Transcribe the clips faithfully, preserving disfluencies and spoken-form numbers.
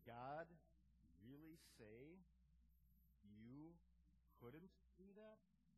God really say you couldn't do that?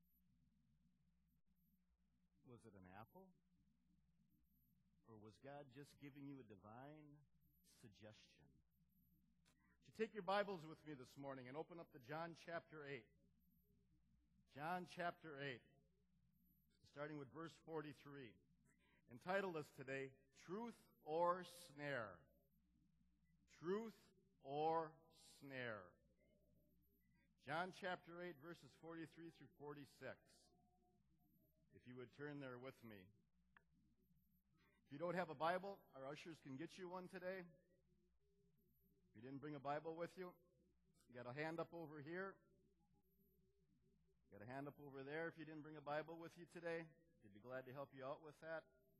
Was it an apple? Or was God just giving you a divine suggestion? Would you take your Bibles with me this morning and open up to John chapter eight. John chapter eight, starting with verse forty-three. Entitled us today, Truth or Snare. Truth or Snare. John chapter eight, verses forty-three through forty-six. If you would turn there with me. If you don't have a Bible, our ushers can get you one today. If you didn't bring a Bible with you, you got a hand up over here. You got a hand up over there if you didn't bring a Bible with you today. They'd be glad to help you out with that.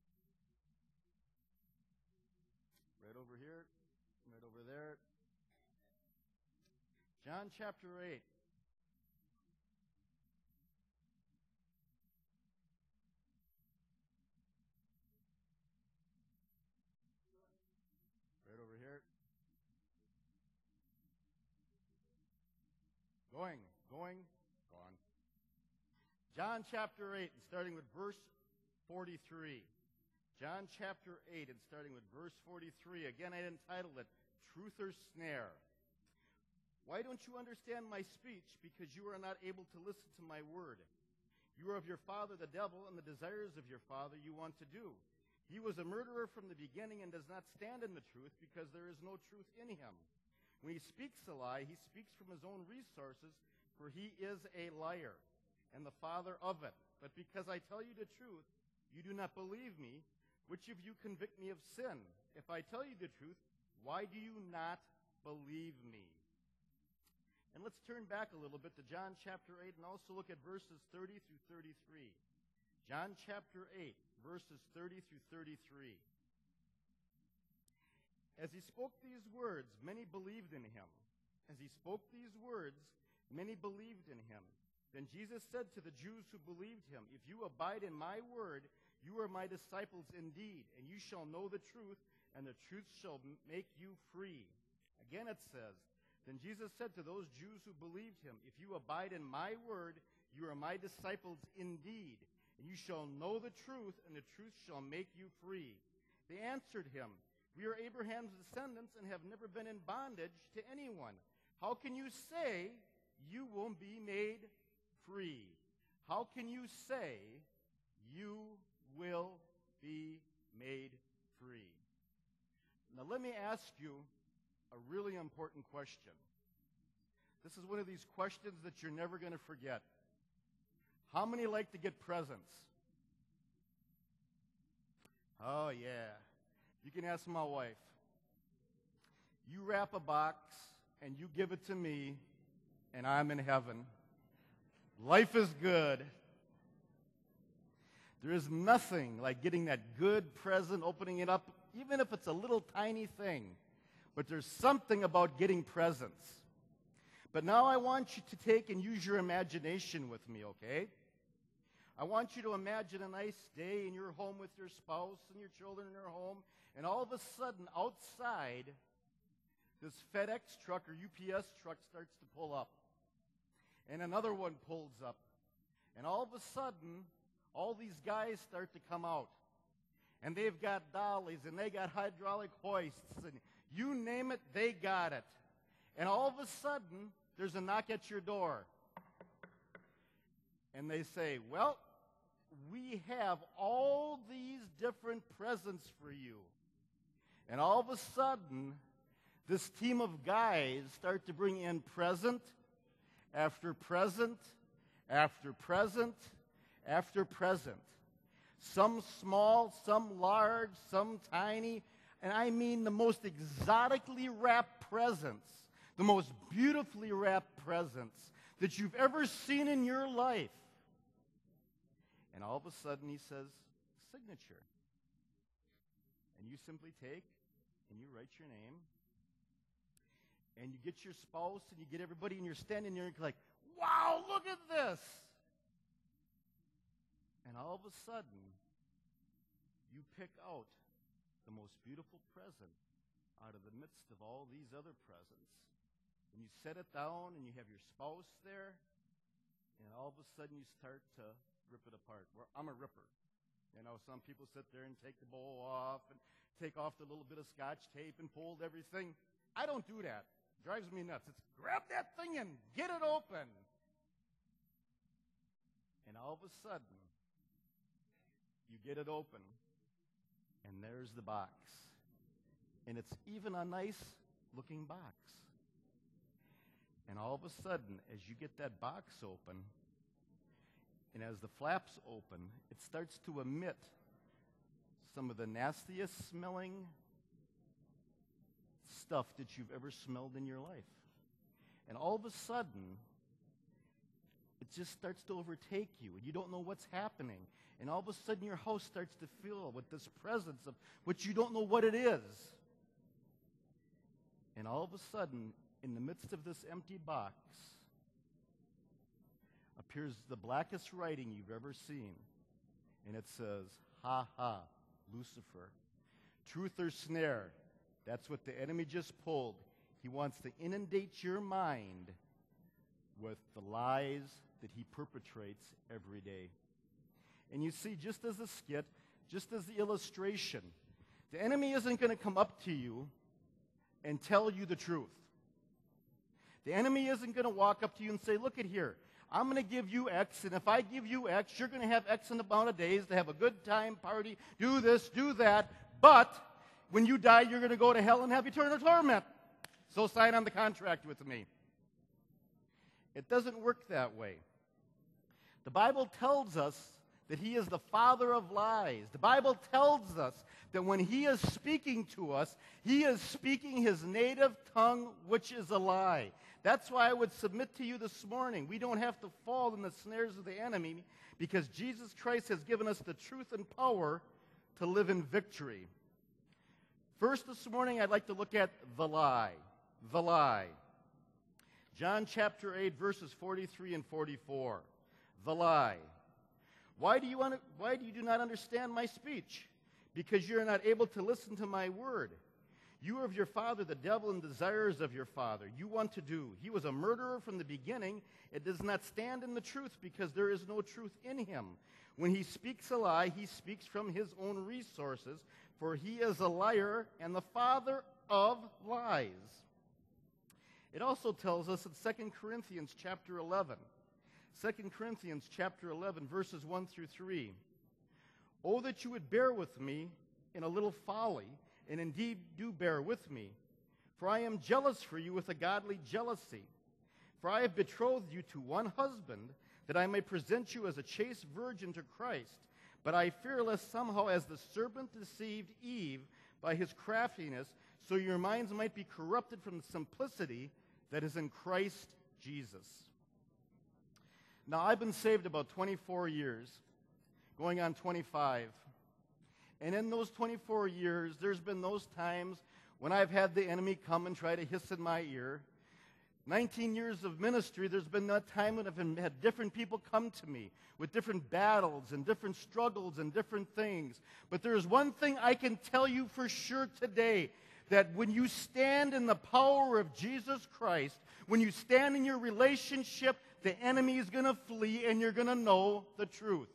Right over here, right over there. John chapter eight. Right over here. Going, going, gone. John chapter eight, and starting with verse forty-three. John chapter eight, and starting with verse forty-three. Again, I entitled it, Truth or Snare. Why don't you understand my speech? Because you are not able to listen to my word. You are of your father the devil, and the desires of your father you want to do. He was a murderer from the beginning and does not stand in the truth, because there is no truth in him. When he speaks a lie, he speaks from his own resources, for he is a liar and the father of it. But because I tell you the truth, you do not believe me. Which of you convict me of sin? If I tell you the truth, why do you not believe me? And let's turn back a little bit to John chapter eight and also look at verses thirty through thirty-three. John chapter eight, verses thirty through thirty-three. As he spoke these words, many believed in him. As he spoke these words, many believed in him. Then Jesus said to the Jews who believed him, if you abide in my word, you are my disciples indeed, and you shall know the truth, and the truth shall make you free. Again it says, then Jesus said to those Jews who believed him, if you abide in my word, you are my disciples indeed, and you shall know the truth, and the truth shall make you free. They answered him, we are Abraham's descendants and have never been in bondage to anyone. How can you say you will be made free? How can you say you will be made free? Now let me ask you a really important question. This is one of these questions that you're never going to forget. How many like to get presents? Oh, yeah. You can ask my wife. You wrap a box and you give it to me, and I'm in heaven. Life is good. There is nothing like getting that good present, opening it up, even if it's a little tiny thing. But there's something about getting presents. But now I want you to take and use your imagination with me, okay? I want you to imagine a nice day in your home with your spouse and your children in your home, and all of a sudden outside, this FedEx truck or U P S truck starts to pull up. And another one pulls up. And all of a sudden, all these guys start to come out. And they've got dollies, and they got hydraulic hoists, and you name it, they got it. And all of a sudden, there's a knock at your door. And they say, well, we have all these different presents for you. And all of a sudden, this team of guys start to bring in present after present after present after present. Some small, some large, some tiny, and I mean the most exotically wrapped presents, the most beautifully wrapped presents that you've ever seen in your life. And all of a sudden he says, signature. And you simply take and you write your name. And you get your spouse and you get everybody and you're standing there and you're like, wow, look at this. And all of a sudden, you pick out the most beautiful present out of the midst of all these other presents. And you set it down, and you have your spouse there, and all of a sudden you start to rip it apart. Well, I'm a ripper. You know, some people sit there and take the bowl off and take off the little bit of Scotch tape and fold everything. I don't do that. It drives me nuts. It's grab that thing and get it open. And all of a sudden, you get it open, and there's the box. And it's even a nice-looking box. And all of a sudden, as you get that box open, and as the flaps open, it starts to emit some of the nastiest smelling stuff that you've ever smelled in your life. And all of a sudden, it just starts to overtake you, and you don't know what's happening. And all of a sudden, your house starts to fill with this presence of which you don't know what it is. And all of a sudden, in the midst of this empty box, appears the blackest writing you've ever seen. And it says, ha ha, Lucifer. Truth or snare, that's what the enemy just pulled. He wants to inundate your mind with the lies that he perpetrates every day. And you see, just as a skit, just as the illustration, the enemy isn't going to come up to you and tell you the truth. The enemy isn't going to walk up to you and say, look at here, I'm going to give you X, and if I give you X, you're going to have X amount of days to have a good time, party, do this, do that, but when you die, you're going to go to hell and have eternal torment. So sign on the contract with me. It doesn't work that way. The Bible tells us that he is the father of lies. The Bible tells us that when he is speaking to us, he is speaking his native tongue, which is a lie. That's why I would submit to you this morning, we don't have to fall in the snares of the enemy because Jesus Christ has given us the truth and power to live in victory. First this morning, I'd like to look at the lie. The lie. John chapter eight, verses forty-three and forty-four. The lie. Why do you un- why do you do not understand my speech? Because you're not able to listen to my word. You are of your father, the devil, and desires of your father. You want to do. He was a murderer from the beginning. It does not stand in the truth because there is no truth in him. When he speaks a lie, he speaks from his own resources, for he is a liar and the father of lies. It also tells us in Second Corinthians chapter eleven. Second Corinthians chapter eleven, verses one through three. Oh, that you would bear with me in a little folly, and indeed do bear with me. For I am jealous for you with a godly jealousy. For I have betrothed you to one husband, that I may present you as a chaste virgin to Christ. But I fear lest somehow as the serpent deceived Eve by his craftiness, so your minds might be corrupted from the simplicity that is in Christ Jesus. Now, I've been saved about twenty-four years, going on twenty-five. And in those twenty-four years, there's been those times when I've had the enemy come and try to hiss in my ear. nineteen years of ministry, there's been that time when I've had different people come to me with different battles and different struggles and different things. But there's one thing I can tell you for sure today, that when you stand in the power of Jesus Christ, when you stand in your relationship, the enemy is going to flee and you're going to know the truth.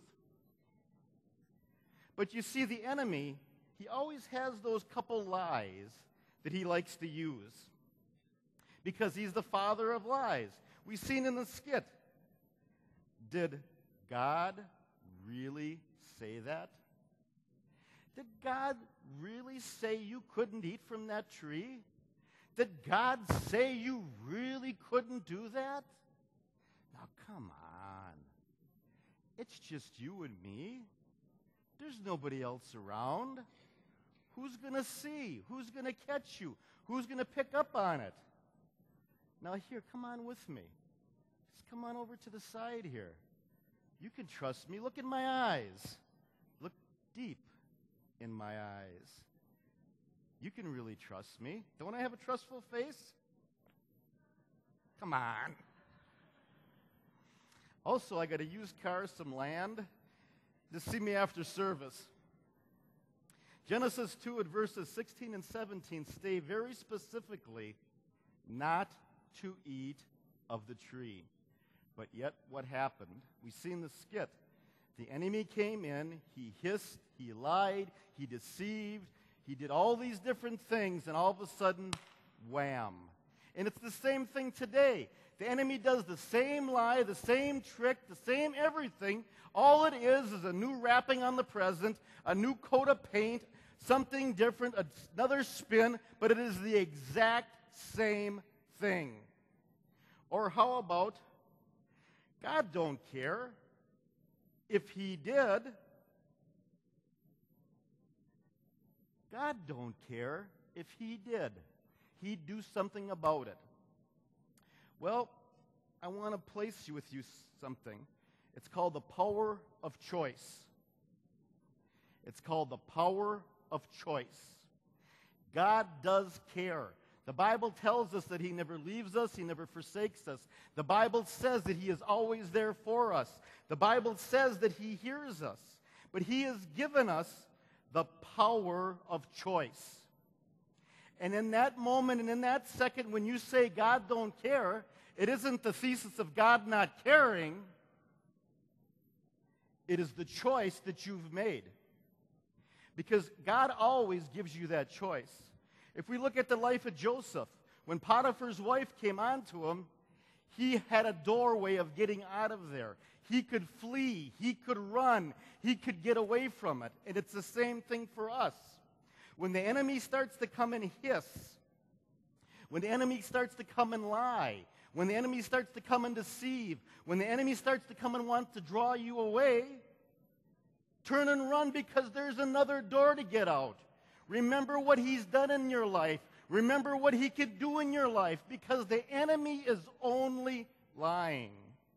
But you see, the enemy, he always has those couple lies that he likes to use because he's the father of lies. We've seen in the skit. Did God really say that? Did God really say you couldn't eat from that tree? Did God say you really couldn't do that? Now, come on. It's just you and me. There's nobody else around. Who's going to see? Who's going to catch you? Who's going to pick up on it? Now, here, come on with me. Just come on over to the side here. You can trust me. Look in my eyes. Look deep in my eyes. You can really trust me. Don't I have a trustful face? Come on. Also, I got a used car, some land. Just see me after service. Genesis two at verses sixteen and seventeen say very specifically, not to eat of the tree. But yet what happened? We've seen the skit. The enemy came in, he hissed, he lied, he deceived, he did all these different things, and all of a sudden, wham. And it's the same thing today. The enemy does the same lie, the same trick, the same everything. All it is is a new wrapping on the present, a new coat of paint, something different, another spin, but it is the exact same thing. Or how about, God don't care. If he did, God don't care if he did. He'd do something about it. Well, I want to place you with you something. It's called the power of choice. It's called the power of choice. God does care. The Bible tells us that he never leaves us, he never forsakes us. The Bible says that he is always there for us. The Bible says that he hears us. But he has given us the power of choice. And in that moment and in that second when you say God don't care, it isn't the thesis of God not caring. It is the choice that you've made. Because God always gives you that choice. If we look at the life of Joseph, when Potiphar's wife came on to him, he had a doorway of getting out of there. He could flee. He could run. He could get away from it. And it's the same thing for us. When the enemy starts to come and hiss, when the enemy starts to come and lie, when the enemy starts to come and deceive, when the enemy starts to come and want to draw you away, turn and run because there's another door to get out. Remember what he's done in your life. Remember what he could do in your life because the enemy is only lying.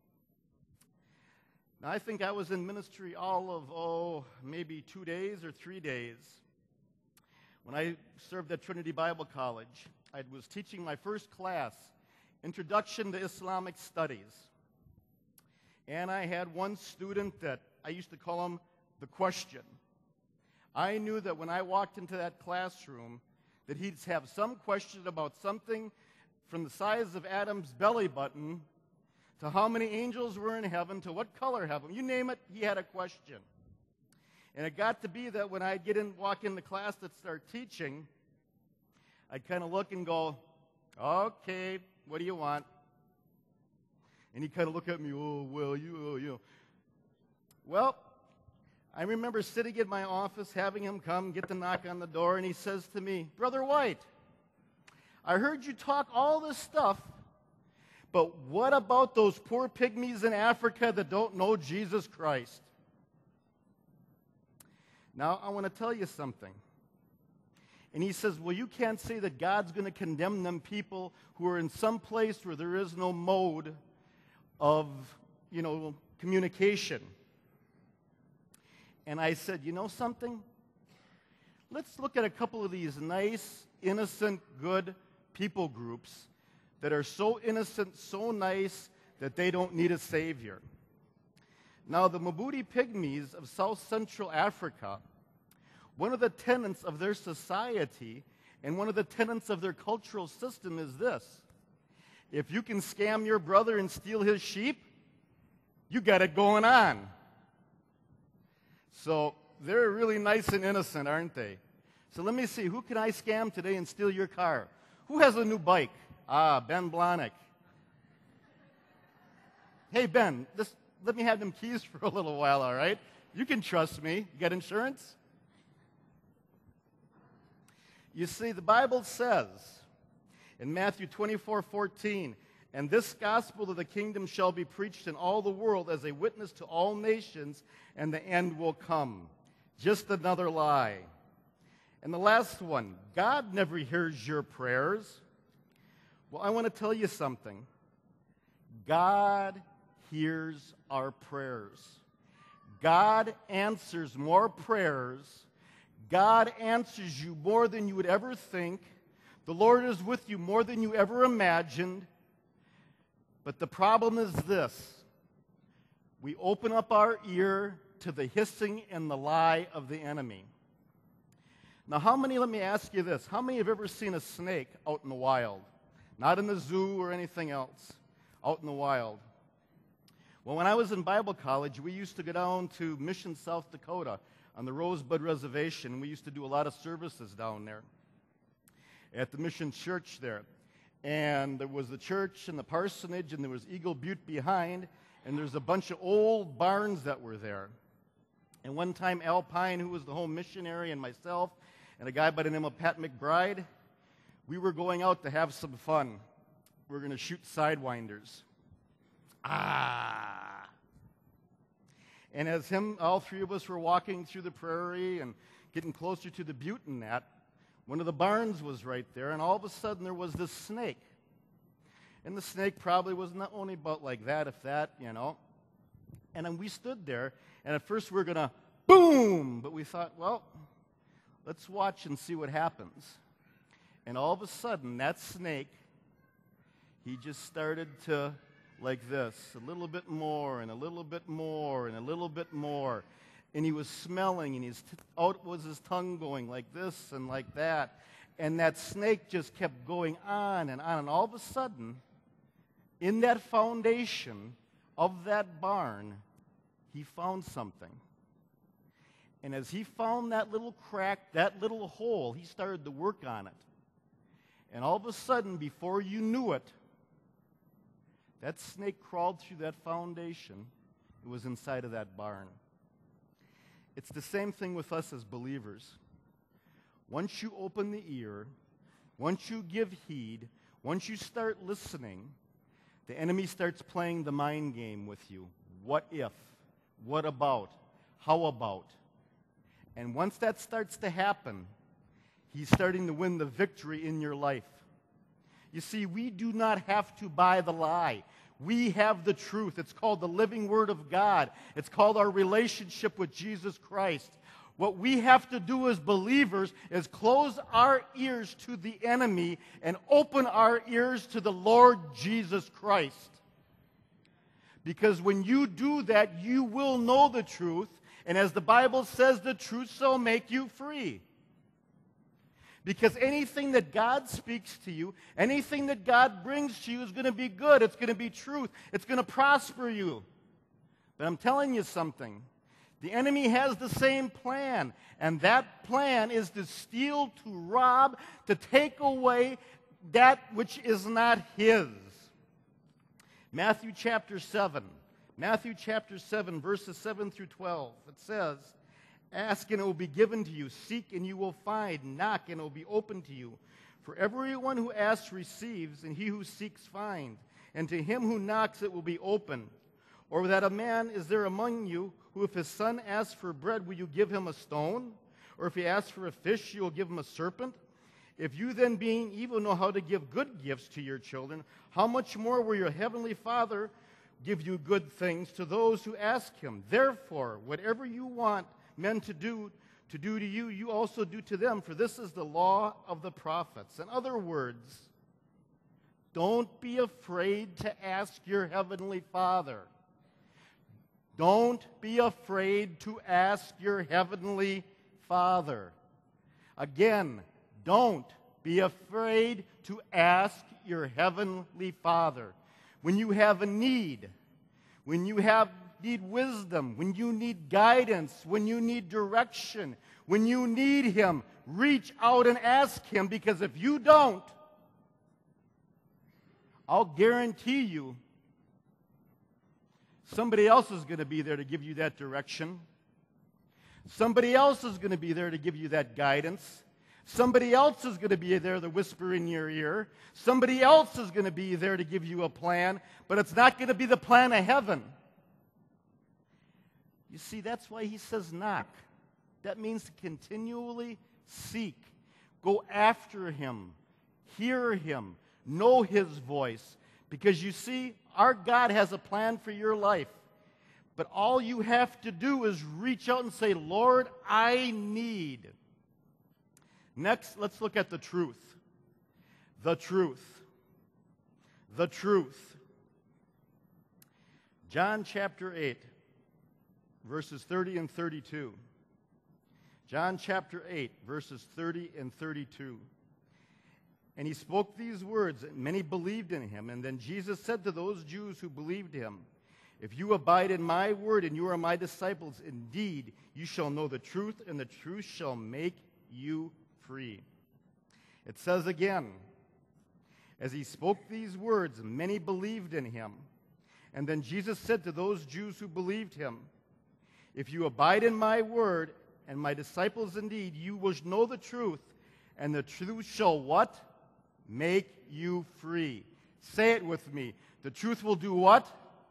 Now, I think I was in ministry all of, oh, maybe two days or three days. When I served at Trinity Bible College, I was teaching my first class, Introduction to Islamic Studies. And I had one student that I used to call him the question. I knew that when I walked into that classroom, that he'd have some question about something from the size of Adam's belly button to how many angels were in heaven to what color heaven. You name it, he had a question. And it got to be that when I'd get in, walk in the class to start teaching, I'd kind of look and go, okay, what do you want? And he'd kind of look at me, oh, well, you, oh, you. Well, I remember sitting in my office, having him come, get to knock on the door, and he says to me, Brother White, I heard you talk all this stuff, but what about those poor pygmies in Africa that don't know Jesus Christ? Now, I want to tell you something. And he says, well, you can't say that God's going to condemn them people who are in some place where there is no mode of, you know, communication. And I said, you know something? Let's look at a couple of these nice, innocent, good people groups that are so innocent, so nice, that they don't need a savior. Now, the Mabuti Pygmies of South Central Africa, one of the tenets of their society and one of the tenets of their cultural system is this. If you can scam your brother and steal his sheep, you got it going on. So they're really nice and innocent, aren't they? So let me see, who can I scam today and steal your car? Who has a new bike? Ah, Ben Blahnik. Hey, Ben, this, let me have them keys for a little while, all right? You can trust me. You got insurance? You see, the Bible says in Matthew twenty-four fourteen, and this gospel of the kingdom shall be preached in all the world as a witness to all nations, and the end will come. Just another lie. And the last one, God never hears your prayers. Well, I want to tell you something. God hears our prayers. God answers more prayers. God answers you more than you would ever think. The Lord is with you more than you ever imagined. But the problem is this. We open up our ear to the hissing and the lie of the enemy. Now, how many, let me ask you this, how many have ever seen a snake out in the wild? Not in the zoo or anything else, out in the wild. Well, when I was in Bible college, we used to go down to Mission, South Dakota on the Rosebud Reservation. We used to do a lot of services down there at the Mission Church there. And there was the church and the parsonage, and there was Eagle Butte behind, and there's a bunch of old barns that were there. And one time, Al Pine, who was the home missionary, and myself, and a guy by the name of Pat McBride, we were going out to have some fun. We were going to shoot sidewinders. Ah! And as him, all three of us were walking through the prairie and getting closer to the butte and that, one of the barns was right there, and all of a sudden there was this snake. And the snake probably was not only about like that, if that, you know. And then we stood there, and at first we were going to boom, but we thought, well, let's watch and see what happens. And all of a sudden, that snake, he just started to, like this, a little bit more, and a little bit more, and a little bit more. And he was smelling, and his t- out was his tongue going like this and like that. And that snake just kept going on and on. And all of a sudden, in that foundation of that barn, he found something. And as he found that little crack, that little hole, he started to work on it. And all of a sudden, before you knew it, that snake crawled through that foundation. It was inside of that barn. It's the same thing with us as believers. Once you open the ear, once you give heed, once you start listening, the enemy starts playing the mind game with you. What if? What about? How about? And once that starts to happen, he's starting to win the victory in your life. You see, we do not have to buy the lie. We have the truth. It's called the living Word of God. It's called our relationship with Jesus Christ. What we have to do as believers is close our ears to the enemy and open our ears to the Lord Jesus Christ. Because when you do that, you will know the truth. And as the Bible says, the truth shall make you free. Because anything that God speaks to you, anything that God brings to you is going to be good. It's going to be truth. It's going to prosper you. But I'm telling you something. The enemy has the same plan. And that plan is to steal, to rob, to take away that which is not his. Matthew chapter seven. Matthew chapter seven, verses seven through twelve. It says, ask and it will be given to you. Seek and you will find. Knock and it will be opened to you. For everyone who asks receives, and he who seeks finds. And to him who knocks it will be opened. Or that a man is there among you who if his son asks for bread, will you give him a stone? Or if he asks for a fish, you will give him a serpent? If you then being evil know how to give good gifts to your children, how much more will your heavenly Father give you good things to those who ask him? Therefore, whatever you want men to do to do to you, you also do to them, for this is the law of the prophets. In other words, don't be afraid to ask your heavenly Father. Don't be afraid to ask your heavenly Father. Again, don't be afraid to ask your heavenly Father. When you have a need, when you have need wisdom, when you need guidance, when you need direction, when you need him, reach out and ask him, because if you don't, I'll guarantee you somebody else is going to be there to give you that direction. Somebody else is going to be there to give you that guidance. Somebody else is going to be there to whisper in your ear. Somebody else is going to be there to give you a plan, but it's not going to be the plan of heaven. You see, that's why he says knock. That means to continually seek. Go after him. Hear him. Know his voice. Because you see, our God has a plan for your life. But all you have to do is reach out and say, Lord, I need. Next, let's look at the truth. The truth. The truth. John chapter eight, verses thirty and thirty-two. John chapter eight, verses thirty and thirty-two. And he spoke these words, and many believed in him. And then Jesus said to those Jews who believed him, if you abide in my word and you are my disciples, indeed you shall know the truth, and the truth shall make you free. It says again, as he spoke these words, many believed in him. And then Jesus said to those Jews who believed him, if you abide in my word and my disciples indeed, you will know the truth, and the truth shall what? Make you free. Say it with me. The truth will do what?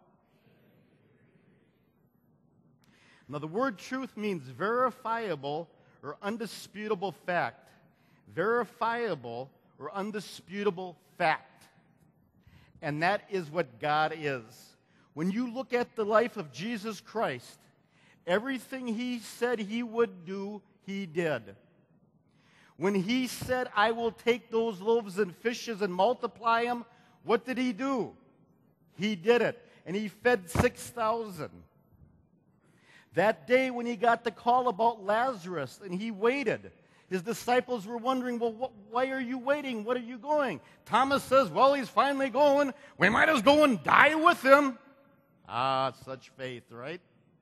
Now, the word truth means verifiable or undisputable fact. Verifiable or undisputable fact. And that is what God is. When you look at the life of Jesus Christ, everything he said he would do, he did. When he said, I will take those loaves and fishes and multiply them, what did he do? He did it. And he fed six thousand. That day when he got the call about Lazarus and he waited, his disciples were wondering, well, wh- why are you waiting? What are you going? Thomas says, well, he's finally going. We might as well go and die with him. Ah, such faith, right?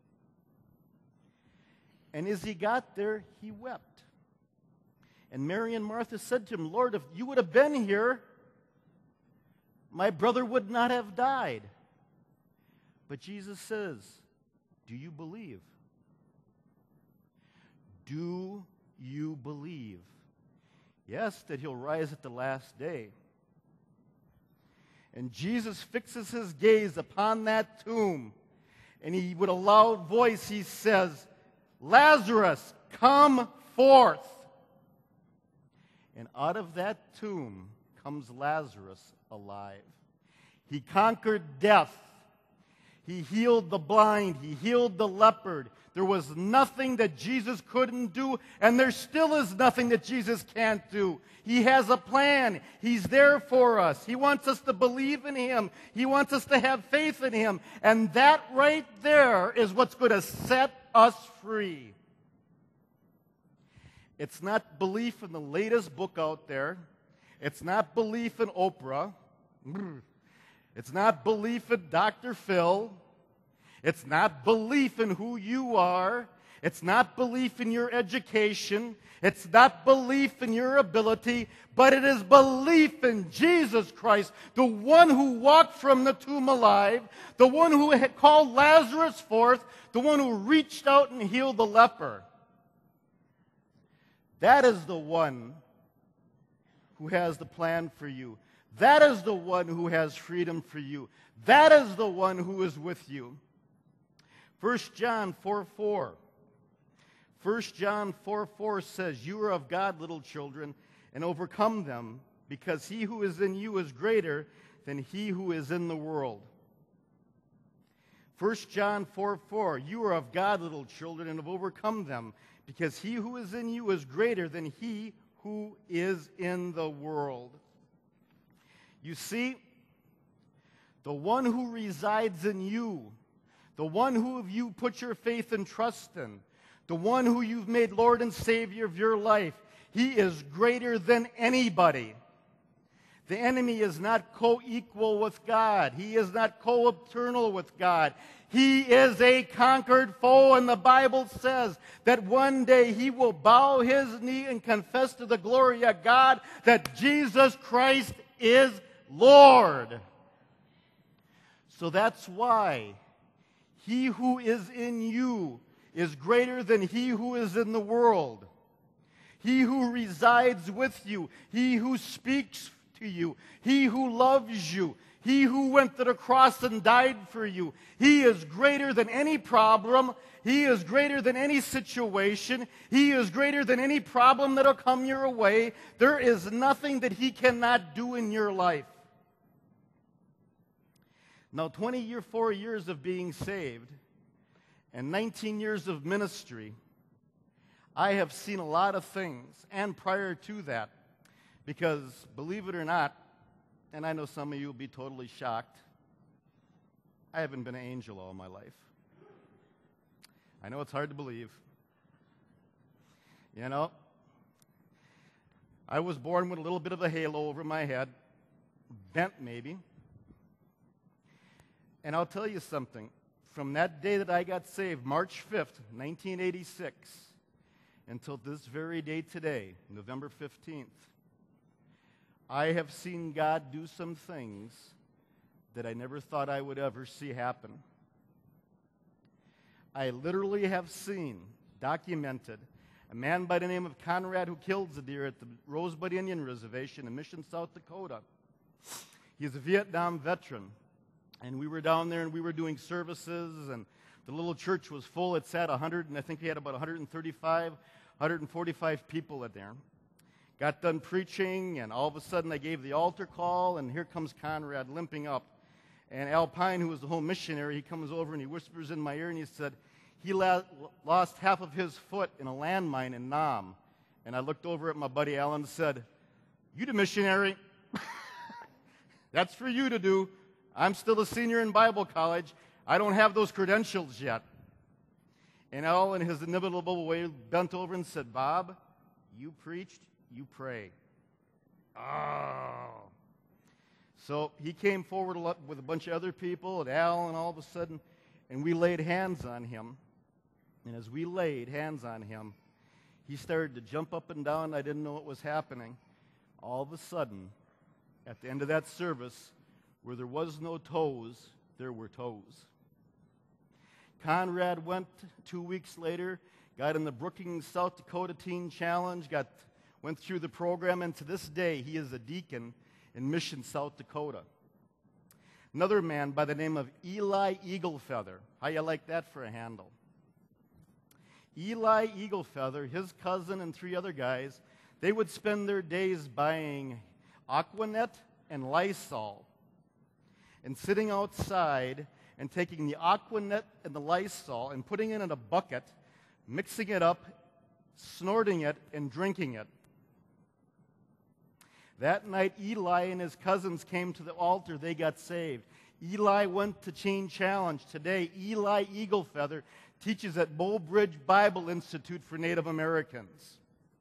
And as he got there, he wept. And Mary and Martha said to him, Lord, if you would have been here, my brother would not have died. But Jesus says, do you believe? Do you believe? Yes, that he'll rise at the last day. And Jesus fixes his gaze upon that tomb, and he, with a loud voice, he says, Lazarus, come forth. And out of that tomb comes Lazarus alive. He conquered death. He healed the blind. He healed the leopard. There was nothing that Jesus couldn't do, and there still is nothing that Jesus can't do. He has a plan. He's there for us. He wants us to believe in him. He wants us to have faith in him. And that right there is what's going to set us free. It's not belief in the latest book out there. It's not belief in Oprah. It's not belief in Doctor Phil. It's not belief in who you are. It's not belief in your education. It's not belief in your ability, but it is belief in Jesus Christ, the one who walked from the tomb alive, the one who had called Lazarus forth, the one who reached out and healed the leper. That is the one who has the plan for you. That is the one who has freedom for you. That is the one who is with you. First John four four. First John four four says, you are of God, little children, and overcome them, because he who is in you is greater than he who is in the world. First John four four, you are of God, little children, and have overcome them, because he who is in you is greater than he who is in the world. You see, the one who resides in you, the one who you put your faith and trust in, the one who you've made Lord and Savior of your life, he is greater than anybody. The enemy is not co-equal with God. He is not co-eternal with God. He is a conquered foe, and the Bible says that one day he will bow his knee and confess to the glory of God that Jesus Christ is Lord. So that's why he who is in you is greater than he who is in the world. He who resides with you, he who speaks to you, he who loves you, he who went to the cross and died for you. He is greater than any problem. He is greater than any situation. He is greater than any problem that will come your way. There is nothing that he cannot do in your life. Now, twenty-four years of being saved and nineteen years of ministry, I have seen a lot of things, and prior to that, because believe it or not, and I know some of you will be totally shocked, I haven't been an angel all my life. I know it's hard to believe. You know, I was born with a little bit of a halo over my head, bent maybe. And I'll tell you something. From that day that I got saved, March fifth, nineteen eighty-six, until this very day today, November fifteenth, I have seen God do some things that I never thought I would ever see happen. I literally have seen, documented, a man by the name of Conrad who killed the deer at the Rosebud Indian Reservation in Mission, South Dakota. He's a Vietnam veteran. And we were down there and we were doing services, and the little church was full. It sat one hundred, and I think we had about one hundred thirty-five, one hundred forty-five people in there. Got done preaching, and all of a sudden I gave the altar call, and here comes Conrad limping up. And Alpine, who was the home missionary, he comes over and he whispers in my ear and he said, he la- lost half of his foot in a landmine in Nam. And I looked over at my buddy Alan and said, you the missionary. That's for you to do. I'm still a senior in Bible college. I don't have those credentials yet. And Al, in his inimitable way, bent over and said, Bob, you preached, you pray. Oh. So he came forward with a bunch of other people, and Al, and all of a sudden, and we laid hands on him. And as we laid hands on him, he started to jump up and down. I didn't know what was happening. All of a sudden, at the end of that service, where there was no toes, there were toes. Conrad went two weeks later, got in the Brookings, South Dakota Teen Challenge, got went through the program, and to this day, he is a deacon in Mission, South Dakota. Another man by the name of Eli Eaglefeather. How you like that for a handle? Eli Eaglefeather, his cousin and three other guys, they would spend their days buying Aquanet and Lysol and sitting outside and taking the Aquanet and the Lysol and putting it in a bucket, mixing it up, snorting it, and drinking it. That night, Eli and his cousins came to the altar. They got saved. Eli went to Teen Challenge. Today, Eli Eaglefeather teaches at Bull Bridge Bible Institute for Native Americans.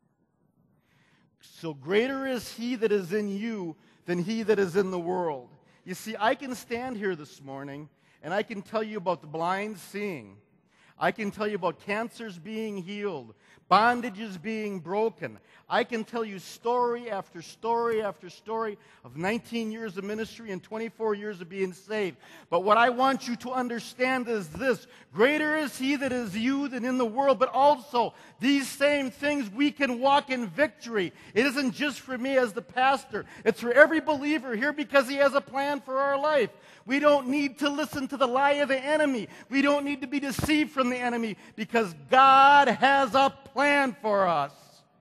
So greater is he that is in you than he that is in the world. You see, I can stand here this morning, and I can tell you about the blind seeing. I can tell you about cancers being healed, bondages being broken. I can tell you story after story after story of nineteen years of ministry and twenty-four years of being saved. But what I want you to understand is this: greater is he that is you than in the world, but also these same things we can walk in victory. It isn't just for me as the pastor. It's for every believer here because he has a plan for our life. We don't need to listen to the lie of the enemy. We don't need to be deceived from the enemy because God has a plan for us.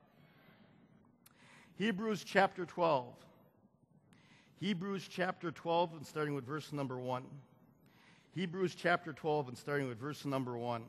Hebrews chapter twelve. Hebrews chapter twelve and starting with verse number one. Hebrews chapter twelve and starting with verse number one.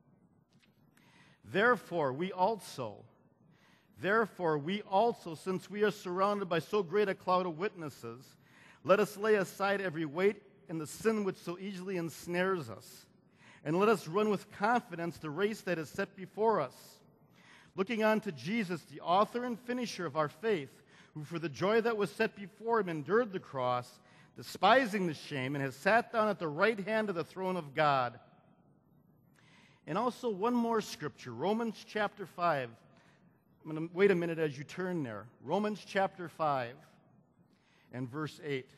Therefore we also, therefore we also, since we are surrounded by so great a cloud of witnesses, let us lay aside every weight and the sin which so easily ensnares us, and let us run with confidence the race that is set before us, looking on to Jesus, the author and finisher of our faith, who for the joy that was set before him endured the cross, despising the shame, and has sat down at the right hand of the throne of God. And also one more scripture, Romans chapter five. I'm going to wait a minute as you turn there. Romans chapter five and verse eight.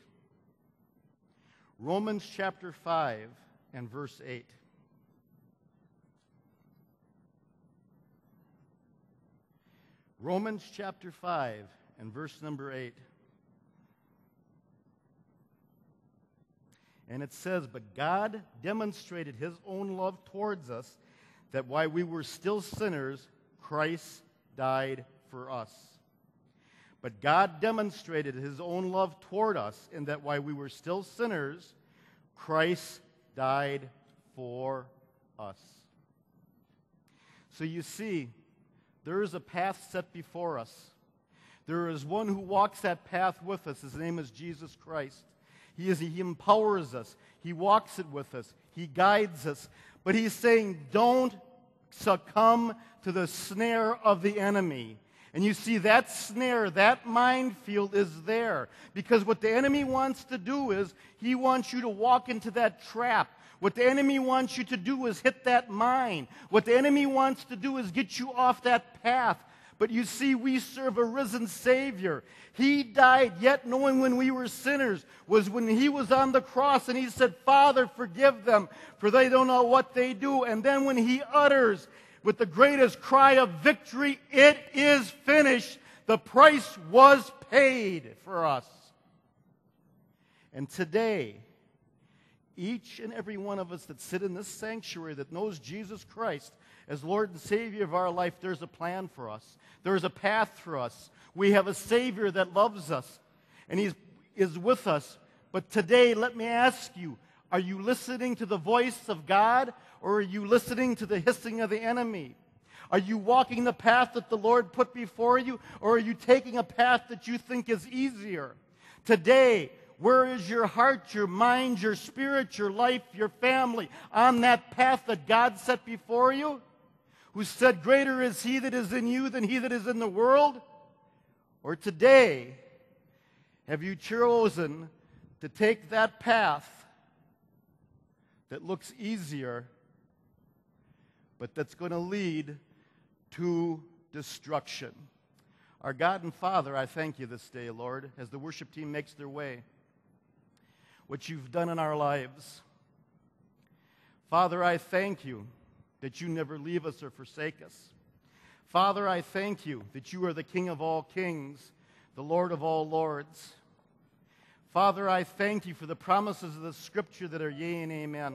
Romans chapter five and verse eight. Romans chapter five and verse number eight. And it says, but God demonstrated his own love towards us, that while we were still sinners, Christ died for us. But God demonstrated his own love toward us in that while we were still sinners, Christ died for us. So you see, there is a path set before us. There is one who walks that path with us. His name is Jesus Christ. He is, he empowers us. He walks it with us. He guides us. But he's saying, don't succumb to the snare of the enemy. And you see, that snare, that minefield is there. Because what the enemy wants to do is, he wants you to walk into that trap. What the enemy wants you to do is hit that mine. What the enemy wants to do is get you off that path. But you see, we serve a risen Savior. He died, yet knowing when we were sinners, was when He was on the cross and He said, Father, forgive them, for they don't know what they do. And then when He utters, with the greatest cry of victory, it is finished. The price was paid for us. And today, each and every one of us that sit in this sanctuary that knows Jesus Christ as Lord and Savior of our life, there's a plan for us. There's a path for us. We have a Savior that loves us, and He is with us. But today, let me ask you, are you listening to the voice of God, or are you listening to the hissing of the enemy? Are you walking the path that the Lord put before you, or are you taking a path that you think is easier? Today, where is your heart, your mind, your spirit, your life, your family on that path that God set before you? Who said, greater is He that is in you than he that is in the world? Or today, have you chosen to take that path that looks easier, but that's going to lead to destruction? Our God and Father, I thank You this day, Lord, as the worship team makes their way, what You've done in our lives. Father, I thank You that You never leave us or forsake us. Father, I thank You that You are the King of all kings, the Lord of all lords. Father, I thank You for the promises of the Scripture that are yea and amen.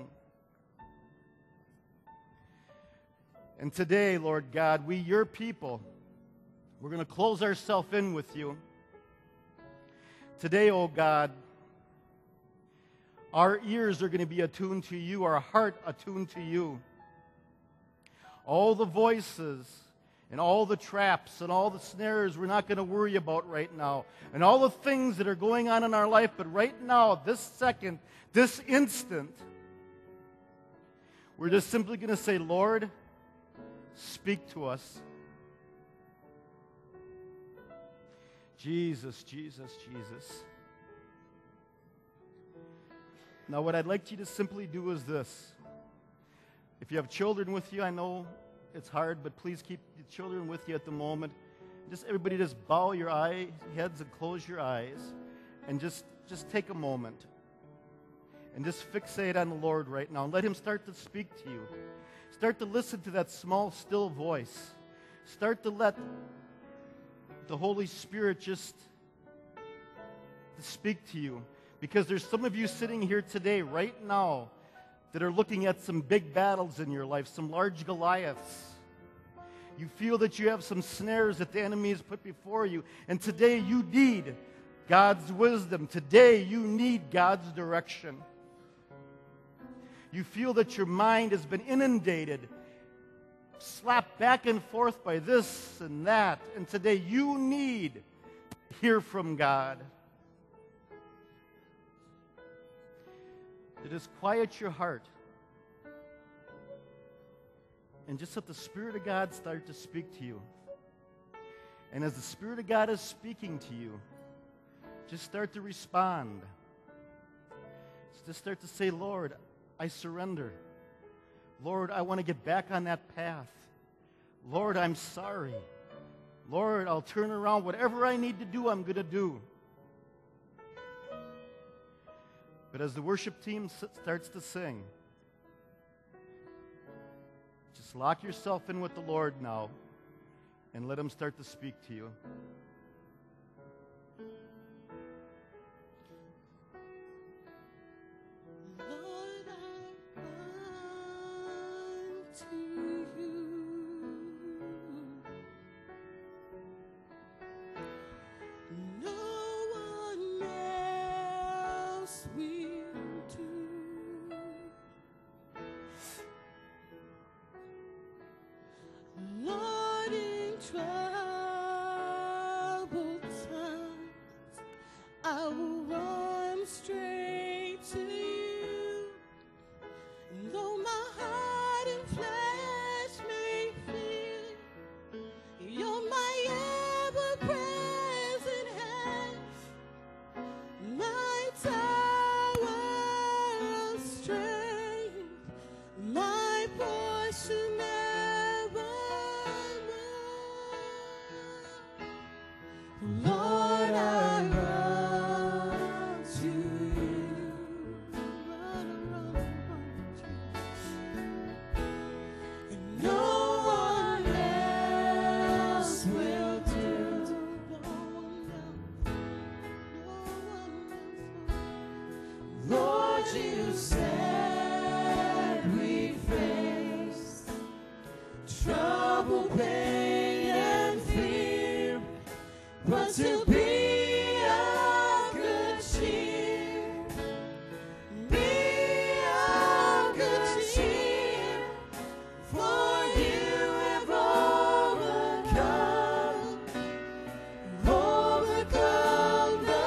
And today, Lord God, we, Your people, we're going to close ourselves in with You. Today, oh God, our ears are going to be attuned to You, our heart attuned to You. All the voices and all the traps and all the snares we're not going to worry about right now. And all the things that are going on in our life, but right now, this second, this instant, we're just simply going to say, Lord, speak to us. Jesus, Jesus, Jesus. Now, what I'd like you to simply do is this. If you have children with you, I know it's hard, but please keep the children with you at the moment. Just everybody just bow your eye, heads and close your eyes, and just, just take a moment. And just fixate on the Lord right now. And let Him start to speak to you. Start to listen to that small, still voice. Start to let the Holy Spirit just speak to you. Because there's some of you sitting here today, right now, that are looking at some big battles in your life, some large Goliaths. You feel that you have some snares that the enemy has put before you. And today you need God's wisdom. Today you need God's direction. You feel that your mind has been inundated, slapped back and forth by this and that. And today you need to hear from God. To just quiet your heart and just let the Spirit of God start to speak to you. And as the Spirit of God is speaking to you, just start to respond. Just start to say, Lord, I surrender. Lord, I want to get back on that path. Lord, I'm sorry. Lord, I'll turn around. Whatever I need to do, I'm going to do. But as the worship team starts to sing, just lock yourself in with the Lord now and let Him start to speak to you. Lord, I run to You. No one else will do. Lord, in troubled times, I will run straight to You. Though my heart and flesh may you said we'd face trouble, pain, and fear, but to be of good cheer, be of good cheer, for you have overcome, overcome the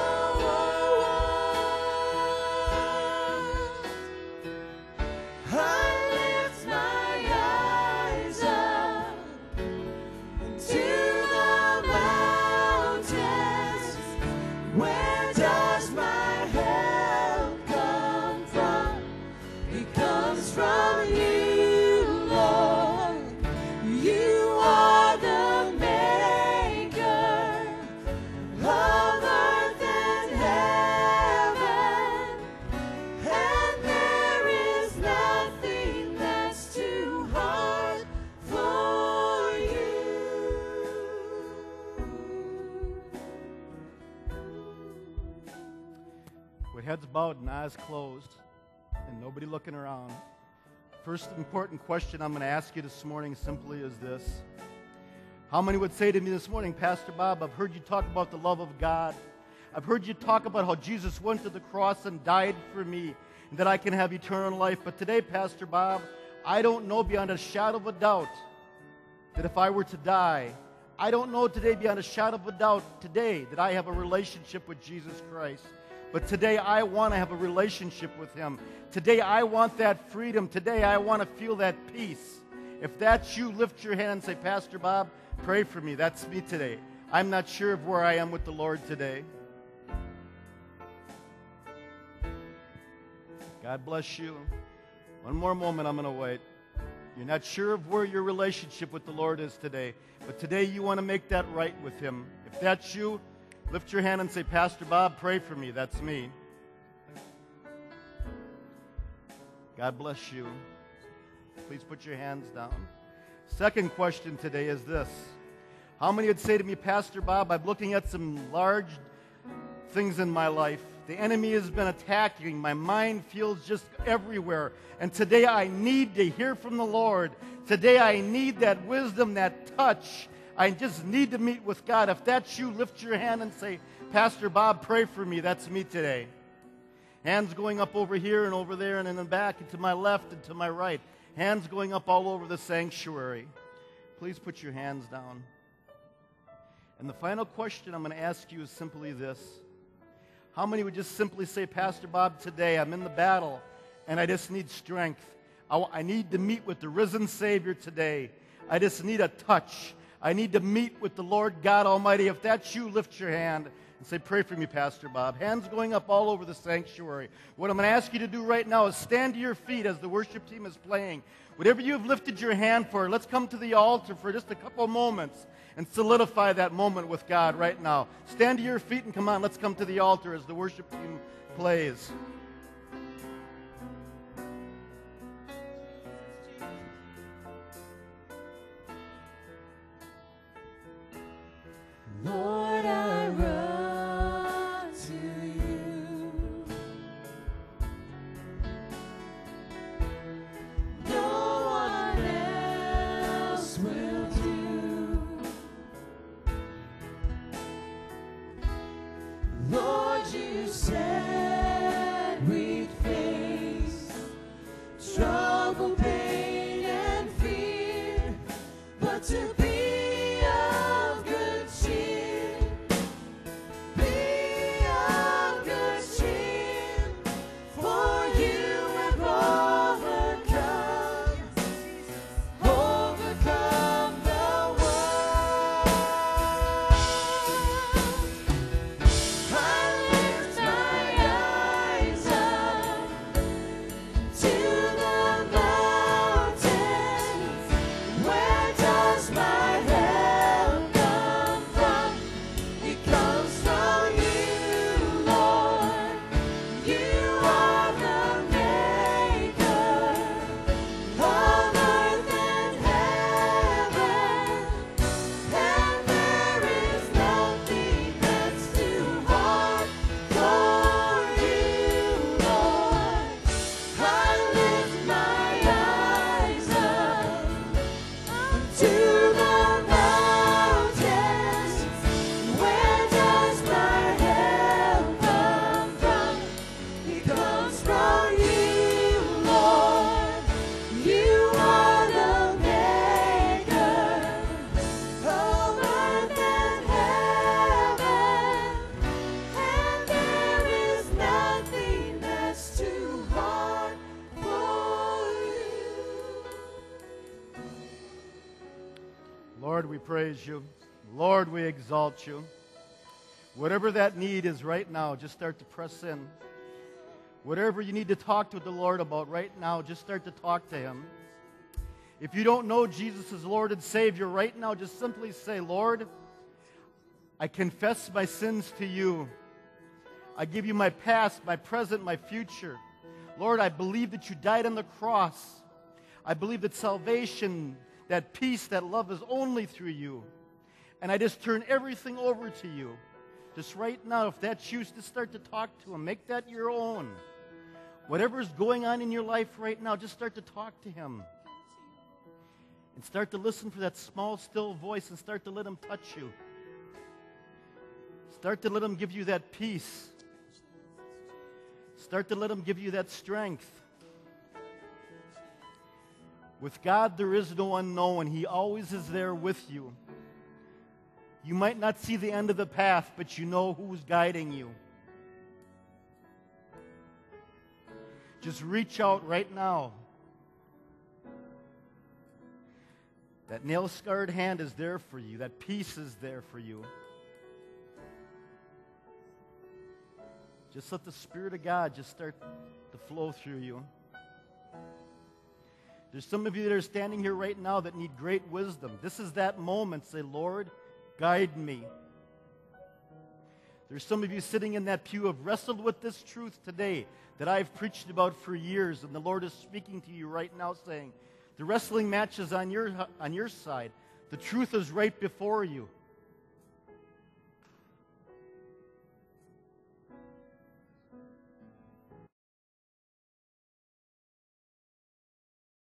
world. I lift my eyes up to the mountains. Where does my help come from? It comes from you, Lord. You are the maker of earth and heaven, and there is nothing that's too hard for you. With heads bowed and eyes closed and nobody looking around, first important question I'm going to ask you this morning simply is this. How many would say to me this morning, Pastor Bob, I've heard you talk about the love of God. I've heard you talk about how Jesus went to the cross and died for me and that I can have eternal life. But today, Pastor Bob, I don't know beyond a shadow of a doubt that if I were to die, I don't know today beyond a shadow of a doubt today that I have a relationship with Jesus Christ. But today I want to have a relationship with Him. Today I want that freedom. Today I want to feel that peace. If that's you, lift your hand and say, Pastor Bob, pray for me. That's me today. I'm not sure of where I am with the Lord today. God bless you. One more moment, I'm going to wait. You're not sure of where your relationship with the Lord is today, but today you want to make that right with Him. If that's you, lift your hand and say, Pastor Bob, pray for me. That's me. God bless you. Please put your hands down. Second question today is this. How many would say to me, Pastor Bob, I'm looking at some large things in my life. The enemy has been attacking. My mind feels just everywhere. And today I need to hear from the Lord. Today I need that wisdom, that touch. I just need to meet with God. If that's you, lift your hand and say, Pastor Bob, pray for me. That's me today. Hands going up over here and over there and in the back and to my left and to my right. Hands going up all over the sanctuary. Please put your hands down. And the final question I'm going to ask you is simply this. How many would just simply say, Pastor Bob, today I'm in the battle and I just need strength. I, I need to meet with the risen Savior today. I just need a touch. I need to meet with the Lord God Almighty. If that's you, lift your hand and say, pray for me, Pastor Bob. Hands going up all over the sanctuary. What I'm going to ask you to do right now is stand to your feet as the worship team is playing. Whatever you've lifted your hand for, let's come to the altar for just a couple moments and solidify that moment with God right now. Stand to your feet and come on, let's come to the altar as the worship team plays. Lord, I run to you. No one else will do. Lord, you said we'd face trouble, pain, and fear, but to be I lift my praise you. Lord, we exalt you. Whatever that need is right now, just start to press in. Whatever you need to talk to the Lord about right now, just start to talk to Him. If you don't know Jesus as Lord and Savior right now, just simply say, Lord, I confess my sins to you. I give you my past, my present, my future. Lord, I believe that you died on the cross. I believe that salvation, that peace, that love is only through you. And I just turn everything over to you. Just right now, if that's you, just start to talk to Him. Make that your own. Whatever is going on in your life right now, just start to talk to Him. And start to listen for that small, still voice and start to let Him touch you. Start to let Him give you that peace. Start to let Him give you that strength. With God, there is no unknown. He always is there with you. You might not see the end of the path, but you know who's guiding you. Just reach out right now. That nail-scarred hand is there for you. That peace is there for you. Just let the Spirit of God just start to flow through you. There's some of you that are standing here right now that need great wisdom. This is that moment. Say, Lord, guide me. There's some of you sitting in that pew who have wrestled with this truth today that I've preached about for years, and the Lord is speaking to you right now saying, the wrestling match is on your, on your side. The truth is right before you.